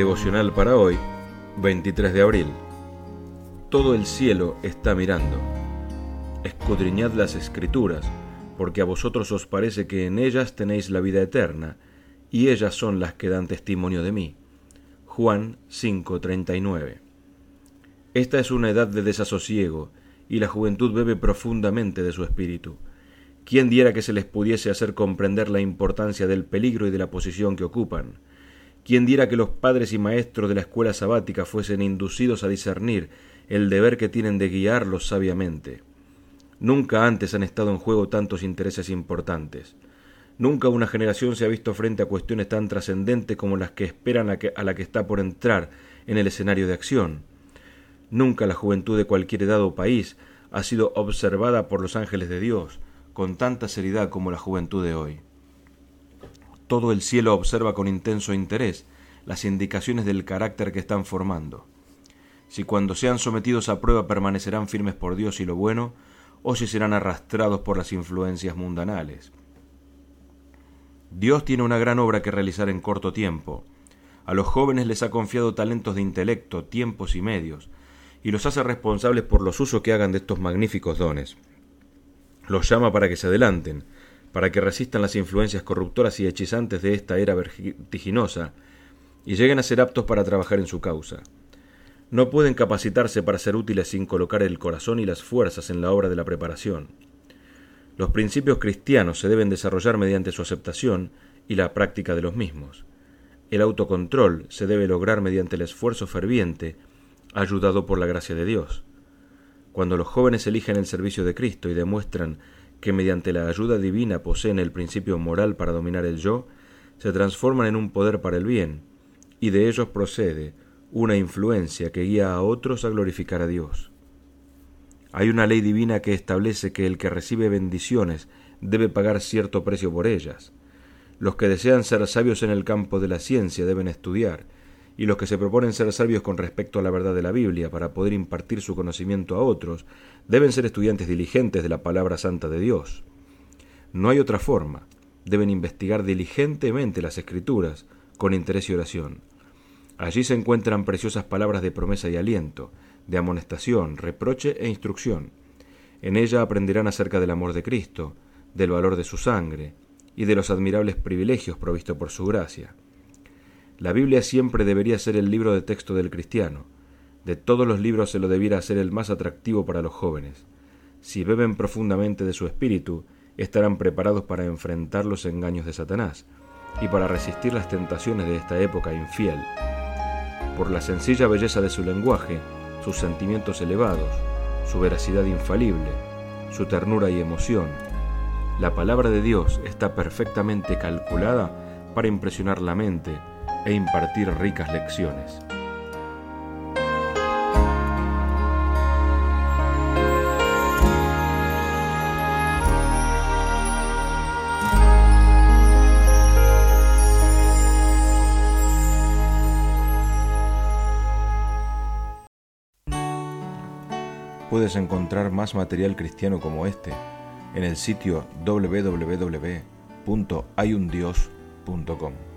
Devocional para hoy, 23 de abril. Todo el cielo está mirando. Escudriñad las Escrituras, porque a vosotros os parece que en ellas tenéis la vida eterna, y ellas son las que dan testimonio de mí. Juan 5:39. Esta es una edad de desasosiego, y la juventud bebe profundamente de su espíritu. ¿Quién diera que se les pudiese hacer comprender la importancia del peligro y de la posición que ocupan? ¿Quién diera que los padres y maestros de la escuela sabática fuesen inducidos a discernir el deber que tienen de guiarlos sabiamente? Nunca antes han estado en juego tantos intereses importantes. Nunca una generación se ha visto frente a cuestiones tan trascendentes como las que esperan a la que está por entrar en el escenario de acción. Nunca la juventud de cualquier edad o país ha sido observada por los ángeles de Dios con tanta seriedad como la juventud de hoy. Todo el cielo observa con intenso interés las indicaciones del carácter que están formando. Si cuando sean sometidos a prueba permanecerán firmes por Dios y lo bueno, o si serán arrastrados por las influencias mundanales. Dios tiene una gran obra que realizar en corto tiempo. A los jóvenes les ha confiado talentos de intelecto, tiempos y medios, y los hace responsables por los usos que hagan de estos magníficos dones. Los llama para que se adelanten, para que resistan las influencias corruptoras y hechizantes de esta era vertiginosa, y lleguen a ser aptos para trabajar en su causa. No pueden capacitarse para ser útiles sin colocar el corazón y las fuerzas en la obra de la preparación. Los principios cristianos se deben desarrollar mediante su aceptación y la práctica de los mismos. El autocontrol se debe lograr mediante el esfuerzo ferviente, ayudado por la gracia de Dios. Cuando los jóvenes eligen el servicio de Cristo y demuestran que mediante la ayuda divina poseen el principio moral para dominar el yo, se transforman en un poder para el bien, y de ellos procede una influencia que guía a otros a glorificar a Dios. Hay una ley divina que establece que el que recibe bendiciones debe pagar cierto precio por ellas. Los que desean ser sabios en el campo de la ciencia deben estudiar, y los que se proponen ser sabios con respecto a la verdad de la Biblia para poder impartir su conocimiento a otros, deben ser estudiantes diligentes de la palabra santa de Dios. No hay otra forma. Deben investigar diligentemente las Escrituras, con interés y oración. Allí se encuentran preciosas palabras de promesa y aliento, de amonestación, reproche e instrucción. En ella aprenderán acerca del amor de Cristo, del valor de su sangre y de los admirables privilegios provistos por su gracia. La Biblia siempre debería ser el libro de texto del cristiano. De todos los libros se lo debiera hacer el más atractivo para los jóvenes. Si beben profundamente de su espíritu, estarán preparados para enfrentar los engaños de Satanás y para resistir las tentaciones de esta época infiel. Por la sencilla belleza de su lenguaje, sus sentimientos elevados, su veracidad infalible, su ternura y emoción, la palabra de Dios está perfectamente calculada para impresionar la mente e impartir ricas lecciones. Puedes encontrar más material cristiano como este en el sitio www.hayundios.com.